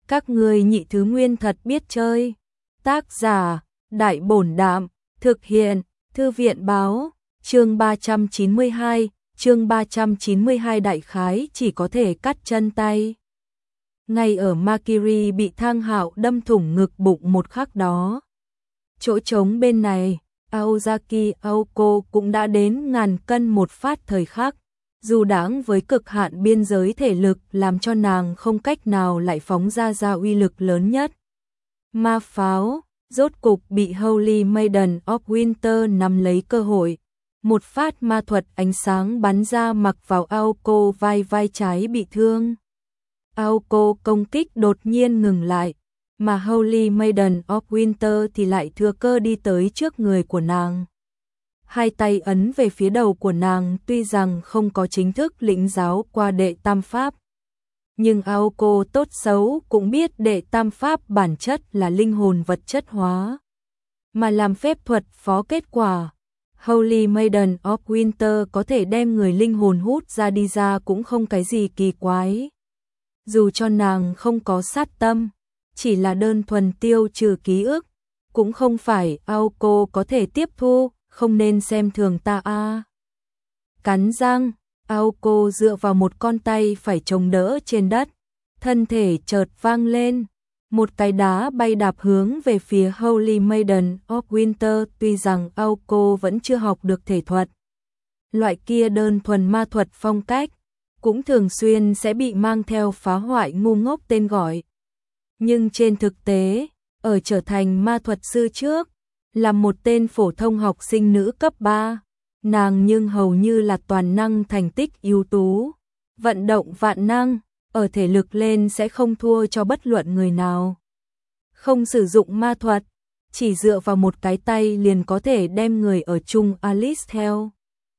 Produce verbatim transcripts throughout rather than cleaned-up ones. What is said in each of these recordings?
Các ngươi nhị thứ nguyên thật biết chơi. Tác giả, Đại Bổn Đạm, thực hiện, Thư viện Báo, chương ba trăm chín mươi hai, chương ba trăm chín mươi hai đại khái chỉ có thể cắt chân tay. Ngay ở Makiri bị Thang Hạo đâm thủng ngực bụng một khắc đó. Chỗ trống bên này, Aozaki Aoko cũng đã đến ngàn cân một phát thời khắc. Dù đáng với cực hạn biên giới thể lực làm cho nàng không cách nào lại phóng ra ra uy lực lớn nhất. Ma pháo, rốt cục bị Holy Maiden of Winter nắm lấy cơ hội. Một phát ma thuật ánh sáng bắn ra mặc vào Aoko vai vai trái bị thương. Aoko công kích đột nhiên ngừng lại, mà Holy Maiden of Winter thì lại thừa cơ đi tới trước người của nàng. Hai tay ấn về phía đầu của nàng, tuy rằng không có chính thức lĩnh giáo qua đệ tam pháp. Nhưng Aoko tốt xấu cũng biết đệ tam pháp bản chất là linh hồn vật chất hóa. Mà làm phép thuật phó kết quả, Holy Maiden of Winter có thể đem người linh hồn hút ra đi ra cũng không cái gì kỳ quái. Dù cho nàng không có sát tâm, chỉ là đơn thuần tiêu trừ ký ức, cũng không phải Aoko có thể tiếp thu, không nên xem thường ta a. À. Cắn răng, Aoko dựa vào một con tay phải chống đỡ trên đất, thân thể chợt vang lên, một cái đá bay đạp hướng về phía Holy Maiden of Winter. Tuy rằng Aoko vẫn chưa học được thể thuật, loại kia đơn thuần ma thuật phong cách, cũng thường xuyên sẽ bị mang theo phá hoại ngu ngốc tên gọi. Nhưng trên thực tế, ở trở thành ma thuật sư trước, là một tên phổ thông học sinh nữ cấp ba, nàng nhưng hầu như là toàn năng thành tích ưu tú, vận động vạn năng, ở thể lực lên sẽ không thua cho bất luận người nào. Không sử dụng ma thuật, chỉ dựa vào một cái tay liền có thể đem người ở chung Alice theo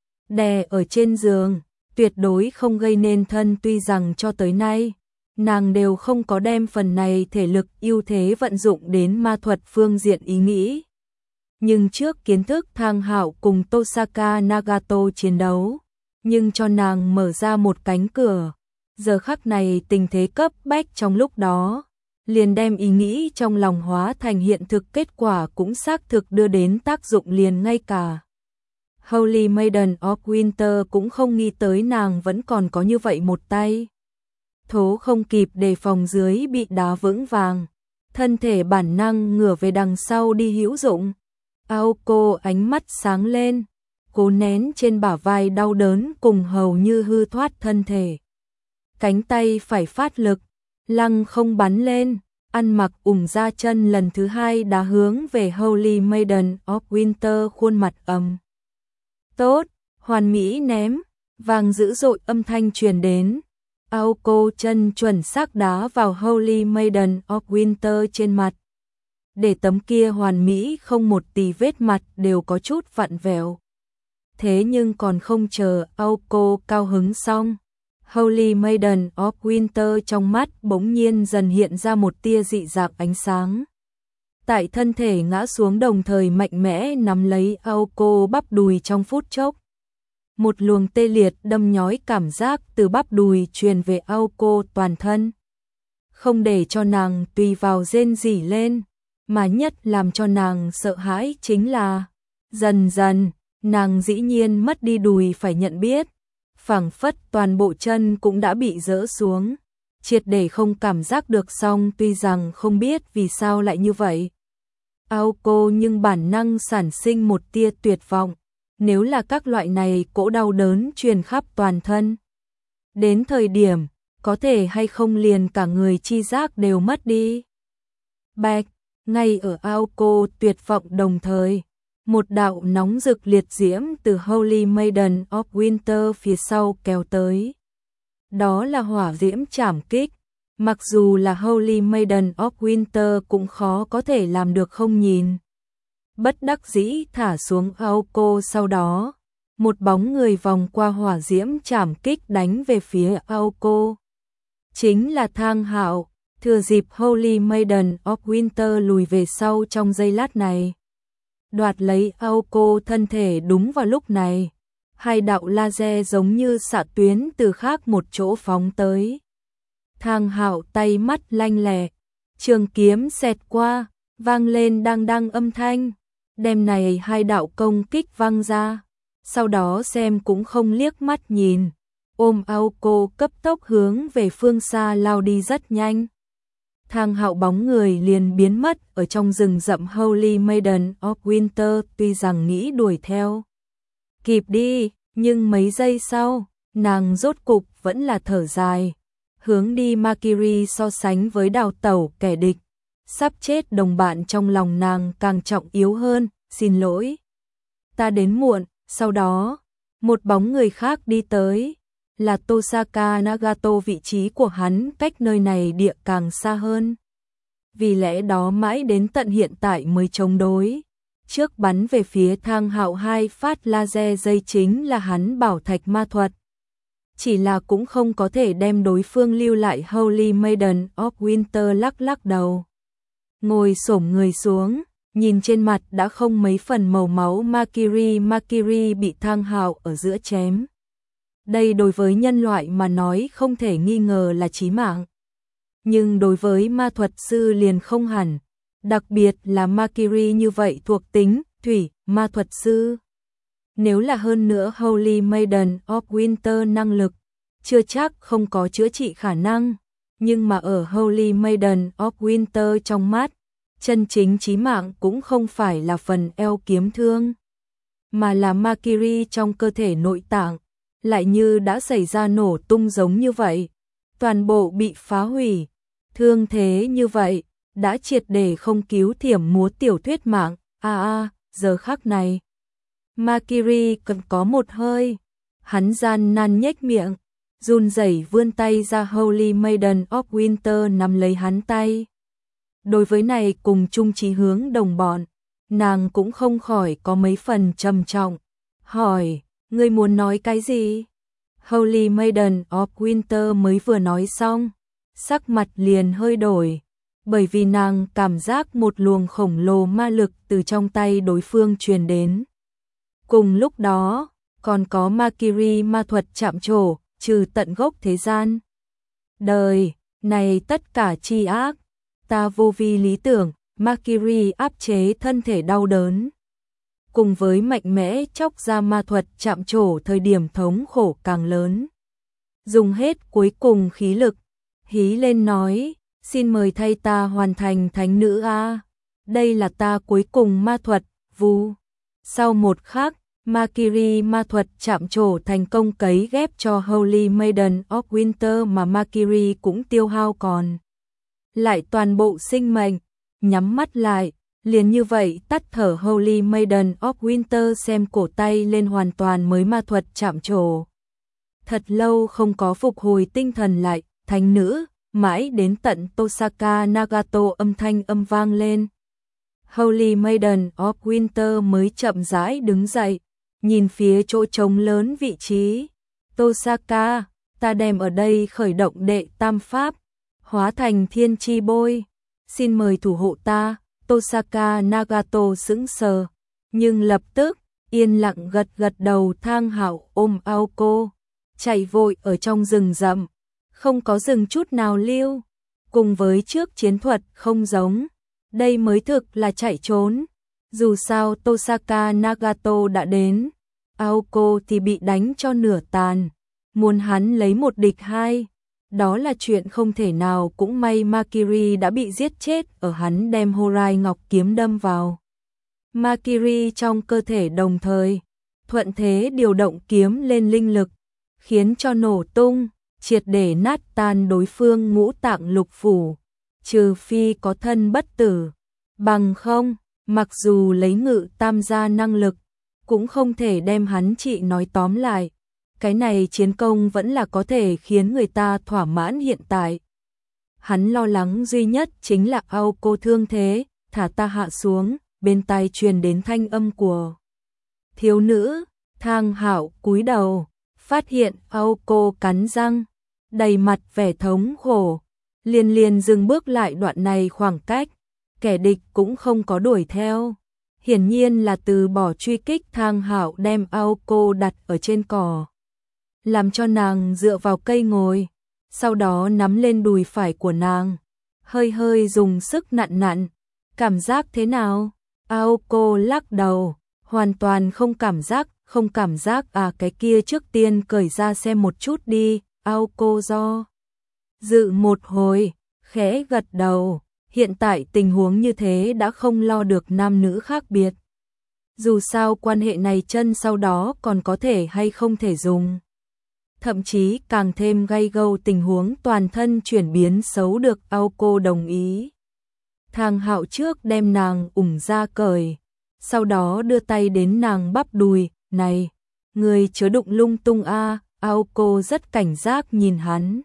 đè ở trên giường, tuyệt đối không gây nên thân. Tuy rằng cho tới nay, nàng đều không có đem phần này thể lực ưu thế vận dụng đến ma thuật phương diện ý nghĩ. Nhưng trước kiến thức Thang Hạo cùng Tosaka Nagato chiến đấu, nhưng cho nàng mở ra một cánh cửa. Giờ khắc này tình thế cấp bách trong lúc đó, liền đem ý nghĩ trong lòng hóa thành hiện thực, kết quả cũng xác thực đưa đến tác dụng liền. Ngay cả Holy Maiden of Winter cũng không nghĩ tới nàng vẫn còn có như vậy một tay. Thố không kịp đề phòng dưới bị đá vững vàng, thân thể bản năng ngửa về đằng sau đi hữu dụng. Aoko ánh mắt sáng lên, cố nén trên bả vai đau đớn cùng hầu như hư thoát thân thể. Cánh tay phải phát lực, lăng không bắn lên, ăn mặc ủng ra chân lần thứ hai đá hướng về Holy Maiden of Winter khuôn mặt ầm. Tốt, hoàn mỹ ném, vàng dữ dội âm thanh truyền đến. Aoko chân chuẩn xác đá vào Holy Maiden of Winter trên mặt, để tấm kia hoàn mỹ không một tì vết mặt đều có chút vặn vẹo. Thế nhưng còn không chờ Aoko cao hứng xong, Holy Maiden of Winter trong mắt bỗng nhiên dần hiện ra một tia dị dạng ánh sáng. Tại thân thể ngã xuống đồng thời mạnh mẽ nắm lấy Aoko bắp đùi trong phút chốc. Một luồng tê liệt đâm nhói cảm giác từ bắp đùi truyền về Aoko toàn thân. Không để cho nàng tùy vào rên rỉ lên, mà nhất làm cho nàng sợ hãi chính là, dần dần, nàng dĩ nhiên mất đi đùi phải nhận biết, phảng phất toàn bộ chân cũng đã bị rỡ xuống, triệt để không cảm giác được. Xong tuy rằng không biết vì sao lại như vậy, Aoko nhưng bản năng sản sinh một tia tuyệt vọng, nếu là các loại này cỗ đau đớn truyền khắp toàn thân. Đến thời điểm, có thể hay không liền cả người chi giác đều mất đi. Bạch, ngay ở Aoko tuyệt vọng đồng thời, một đạo nóng rực liệt diễm từ Holy Maiden of Winter phía sau kéo tới. Đó là hỏa diễm trảm kích, mặc dù là Holy Maiden of Winter cũng khó có thể làm được không nhìn. Bất đắc dĩ thả xuống Aoko, sau đó, một bóng người vòng qua hỏa diễm trảm kích đánh về phía Aoko. Chính là Thang Hạo, thừa dịp Holy Maiden of Winter lùi về sau trong giây lát này, đoạt lấy Aoko thân thể. Đúng vào lúc này, hai đạo laser giống như xạ tuyến từ khác một chỗ phóng tới. Thang Hạo tay mắt lanh lẹ, trường kiếm xẹt qua, vang lên đang đang âm thanh, đem này hai đạo công kích văng ra, sau đó xem cũng không liếc mắt nhìn, ôm Aoko cấp tốc hướng về phương xa lao đi rất nhanh. Thang Hạo bóng người liền biến mất ở trong rừng rậm Holy Maiden of Winter, tuy rằng nghĩ đuổi theo kịp đi, nhưng mấy giây sau, nàng rốt cục vẫn là thở dài, hướng đi Makiri so sánh với đào tẩu kẻ địch, sắp chết đồng bạn trong lòng nàng càng trọng yếu hơn, xin lỗi. Ta đến muộn, sau đó, một bóng người khác đi tới, là Tosaka Nagato, vị trí của hắn cách nơi này địa càng xa hơn. Vì lẽ đó mãi đến tận hiện tại mới chống đối. Trước bắn về phía Thang Hạo hai phát laser dây chính là hắn bảo thạch ma thuật. Chỉ là cũng không có thể đem đối phương lưu lại. Holy Maiden of Winter lắc lắc đầu. Ngồi xổm người xuống, nhìn trên mặt đã không mấy phần màu máu Makiri. Makiri bị Thang Hạo ở giữa chém. Đây đối với nhân loại mà nói không thể nghi ngờ là chí mạng. Nhưng đối với ma thuật sư liền không hẳn, đặc biệt là Makiri như vậy thuộc tính thủy ma thuật sư. Nếu là hơn nữa Holy Maiden of Winter năng lực, chưa chắc không có chữa trị khả năng, nhưng mà ở Holy Maiden of Winter trong mắt, chân chính chí mạng cũng không phải là phần eo kiếm thương, mà là Makiri trong cơ thể nội tạng, lại như đã xảy ra nổ tung giống như vậy, toàn bộ bị phá hủy, thương thế như vậy, đã triệt để không cứu thiểm múa tiểu thuyết mạng. A a, giờ khắc này, Makiri cần có một hơi, hắn gian nan nhếch miệng, run rẩy vươn tay ra. Holy Maiden of Winter nắm lấy hắn tay. Đối với này cùng chung chí hướng đồng bọn, nàng cũng không khỏi có mấy phần trầm trọng, hỏi, ngươi muốn nói cái gì? Holy Maiden of Winter mới vừa nói xong, sắc mặt liền hơi đổi, bởi vì nàng cảm giác một luồng khổng lồ ma lực từ trong tay đối phương truyền đến. Cùng lúc đó, còn có Makiri ma thuật chạm trổ, trừ tận gốc thế gian. Đời, này tất cả chi ác, ta vô vi lý tưởng, Makiri áp chế thân thể đau đớn. Cùng với mạnh mẽ chóc ra ma thuật chạm trổ, thời điểm thống khổ càng lớn. Dùng hết cuối cùng khí lực, hí lên nói, xin mời thay ta hoàn thành thánh nữ a. Đây là ta cuối cùng ma thuật, vù. Sau một khắc, Makiri ma thuật chạm trổ thành công cấy ghép cho Holy Maiden of Winter, mà Makiri cũng tiêu hao còn lại toàn bộ sinh mệnh, nhắm mắt lại, liền như vậy tắt thở. Holy Maiden of Winter xem cổ tay lên hoàn toàn mới ma thuật chạm trổ. Thật lâu không có phục hồi tinh thần lại, thánh nữ, mãi đến tận Tosaka Nagato âm thanh âm vang lên. Holy Maiden of Winter mới chậm rãi đứng dậy, nhìn phía chỗ trống lớn vị trí. Tosaka, ta đem ở đây khởi động đệ tam pháp, hóa thành thiên chi bôi, xin mời thủ hộ ta. Tosaka Nagato sững sờ, nhưng lập tức yên lặng gật gật đầu. Thang Hạo ôm Aoko, chạy vội ở trong rừng rậm, không có dừng chút nào lưu, cùng với trước chiến thuật không giống, đây mới thực là chạy trốn. Dù sao Tosaka Nagato đã đến, Aoko thì bị đánh cho nửa tàn, muốn hắn lấy một địch hai, đó là chuyện không thể nào. Cũng may Makiri đã bị giết chết ở hắn đem Horai Ngọc kiếm đâm vào Makiri trong cơ thể, đồng thời thuận thế điều động kiếm lên linh lực, khiến cho nổ tung, triệt để nát tan đối phương ngũ tạng lục phủ, trừ phi có thân bất tử, bằng không, mặc dù lấy ngự tam gia năng lực, cũng không thể đem hắn trị. Nói tóm lại, cái này chiến công vẫn là có thể khiến người ta thỏa mãn. Hiện tại, hắn lo lắng duy nhất chính là Aoko thương thế. Thả ta hạ xuống, bên tai truyền đến thanh âm của thiếu nữ. Thang Hạo cúi đầu, phát hiện Aoko cắn răng, đầy mặt vẻ thống khổ, liền liền dừng bước lại. Đoạn này khoảng cách, kẻ địch cũng không có đuổi theo, hiển nhiên là từ bỏ truy kích. Thang Hạo đem Aoko đặt ở trên cỏ, làm cho nàng dựa vào cây ngồi, sau đó nắm lên đùi phải của nàng, hơi hơi dùng sức nặn nặn. Cảm giác thế nào? Aoko lắc đầu, hoàn toàn không cảm giác, không cảm giác à cái kia trước tiên cởi ra xem một chút đi. Aoko do dự một hồi, khẽ gật đầu, hiện tại tình huống như thế đã không lo được nam nữ khác biệt. Dù sao quan hệ này chân sau đó còn có thể hay không thể dùng. Thậm chí càng thêm gay gâu tình huống toàn thân chuyển biến xấu được Aoko đồng ý. Thang Hạo trước đem nàng ủng ra cởi, sau đó đưa tay đến nàng bắp đùi, này, người chớ đụng lung tung a. Aoko rất cảnh giác nhìn hắn.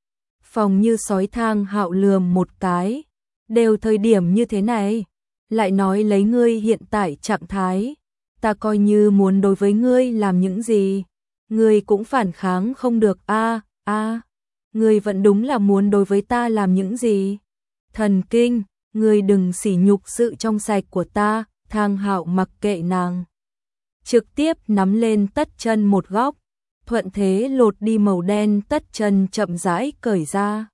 Phòng như sói. Thang Hạo lườm một cái, đều thời điểm như thế này, lại nói lấy ngươi hiện tại trạng thái, ta coi như muốn đối với ngươi làm những gì, ngươi cũng phản kháng không được a. A, ngươi vẫn đúng là muốn đối với ta làm những gì? Thần kinh, ngươi đừng sỉ nhục sự trong sạch của ta. Thang Hạo mặc kệ nàng, trực tiếp nắm lên tất chân một góc, thuận thế lột đi màu đen tất chân chậm rãi cởi ra,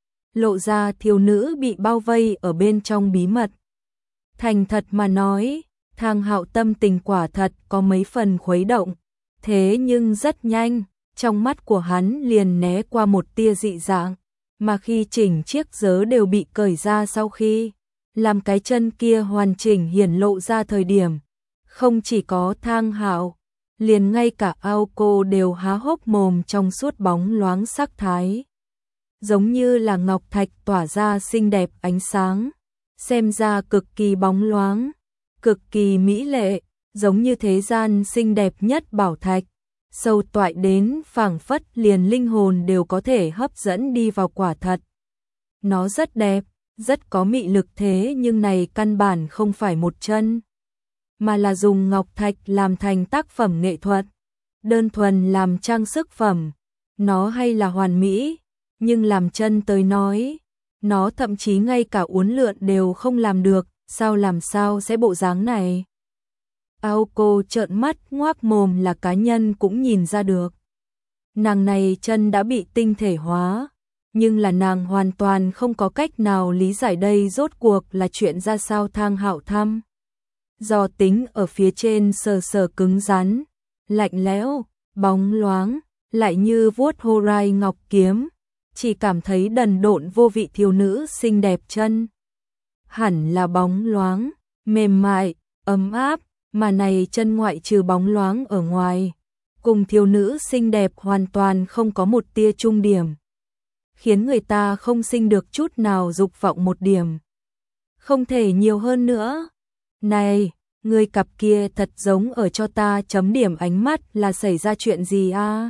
lộ ra thiếu nữ bị bao vây ở bên trong bí mật. Thành thật mà nói, Thang Hạo tâm tình quả thật có mấy phần khuấy động, thế nhưng rất nhanh, trong mắt của hắn liền né qua một tia dị dạng, mà khi chỉnh chiếc giớ đều bị cởi ra sau khi làm cái chân kia hoàn chỉnh hiển lộ ra thời điểm, không chỉ có Thang Hạo, liền ngay cả Aoko đều há hốc mồm trong suốt bóng loáng sắc thái, giống như là ngọc thạch tỏa ra xinh đẹp ánh sáng, xem ra cực kỳ bóng loáng, cực kỳ mỹ lệ, giống như thế gian xinh đẹp nhất bảo thạch, sâu toại đến phảng phất liền linh hồn đều có thể hấp dẫn đi vào. Quả thật, nó rất đẹp, rất có mị lực, thế nhưng này căn bản không phải một chân, mà là dùng ngọc thạch làm thành tác phẩm nghệ thuật, đơn thuần làm trang sức phẩm, nó hay là hoàn mỹ, nhưng làm chân tới nói, nó thậm chí ngay cả uốn lượn đều không làm được, sao làm sao sẽ bộ dáng này? Aoko trợn mắt ngoác mồm là cá nhân cũng nhìn ra được. Nàng này chân đã bị tinh thể hóa, nhưng là nàng hoàn toàn không có cách nào lý giải đây rốt cuộc là chuyện ra sao. Thang Hạo thăm dò tính ở phía trên sờ sờ cứng rắn, lạnh lẽo, bóng loáng, lại như vuốt Horai ngọc kiếm, chỉ cảm thấy đần độn vô vị. Thiếu nữ xinh đẹp chân hẳn là bóng loáng, mềm mại, ấm áp, mà này chân ngoại trừ bóng loáng ở ngoài, cùng thiếu nữ xinh đẹp hoàn toàn không có một tia trung điểm, khiến người ta không sinh được chút nào dục vọng một điểm. Không thể nhiều hơn nữa. Này, người cặp kia thật giống ở cho ta chấm điểm ánh mắt, là xảy ra chuyện gì a? À?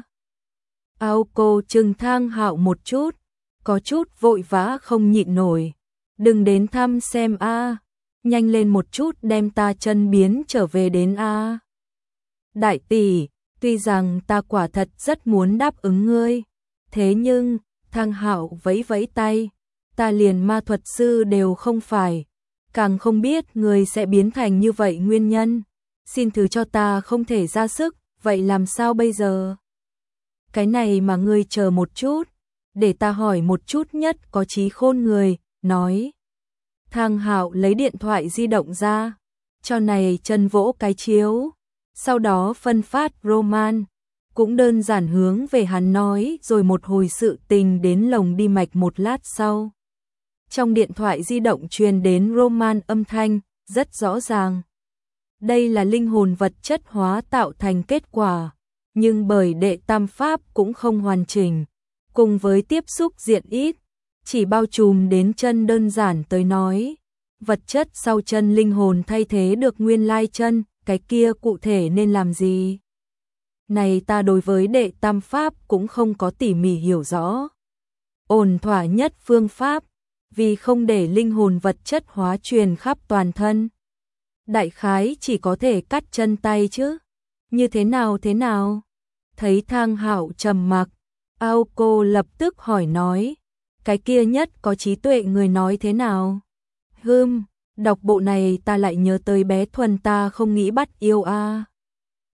Aoko trừng Thang Hạo một chút, có chút vội vã không nhịn nổi. Đừng đến thăm xem a, à. Nhanh lên một chút đem ta chân biến trở về đến a. À. Đại tỷ, tuy rằng ta quả thật rất muốn đáp ứng ngươi, thế nhưng, Thang Hạo vẫy vẫy tay, ta liền ma thuật sư đều không phải, càng không biết người sẽ biến thành như vậy nguyên nhân, xin thứ cho ta không thể ra sức, vậy làm sao bây giờ? Cái này mà ngươi chờ một chút, để ta hỏi một chút nhất có trí khôn người, nói. Thang Hạo lấy điện thoại di động ra, cho này chân vỗ cái chiếu, sau đó phân phát Roman, cũng đơn giản hướng về hắn nói rồi một hồi sự tình đến lồng đi mạch. Một lát sau, trong điện thoại di động truyền đến Roman âm thanh, rất rõ ràng. Đây là linh hồn vật chất hóa tạo thành kết quả, nhưng bởi đệ tam pháp cũng không hoàn chỉnh, cùng với tiếp xúc diện ít, chỉ bao trùm đến chân. Đơn giản tới nói, vật chất sau chân linh hồn thay thế được nguyên lai chân, cái kia cụ thể nên làm gì? Này ta đối với đệ tam pháp cũng không có tỉ mỉ hiểu rõ. Ổn thỏa nhất phương pháp, vì không để linh hồn vật chất hóa truyền khắp toàn thân, đại khái chỉ có thể cắt chân tay chứ. Như thế nào thế nào? Thấy Thang Hạo trầm mặc, Aoko lập tức hỏi nói, cái kia nhất có trí tuệ người nói thế nào? Hừm, đọc bộ này ta lại nhớ tới bé Thuần ta không nghĩ bắt yêu a. À.